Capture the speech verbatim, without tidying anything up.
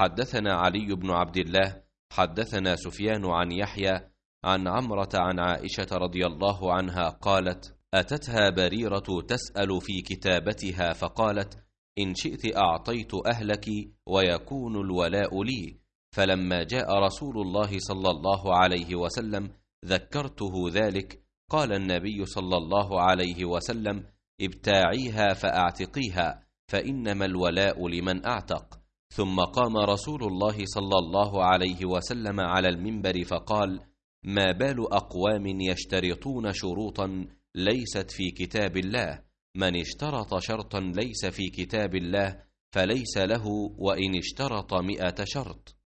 حدثنا علي بن عبد الله حدثنا سفيان عن يحيى عن عمرة عن عائشة رضي الله عنها قالت: أتتها بريرة تسأل في كتابتها فقالت: إن شئت أعطيت أهلك ويكون الولاء لي. فلما جاء رسول الله صلى الله عليه وسلم ذكرته ذلك، قال النبي صلى الله عليه وسلم: ابتاعيها فأعتقيها، فإنما الولاء لمن أعتق. ثم قام رسول الله صلى الله عليه وسلم على المنبر فقال: ما بال أقوام يشترطون شروطا ليست في كتاب الله؟ من اشترط شرطا ليس في كتاب الله فليس له وإن اشترط مئة شرط.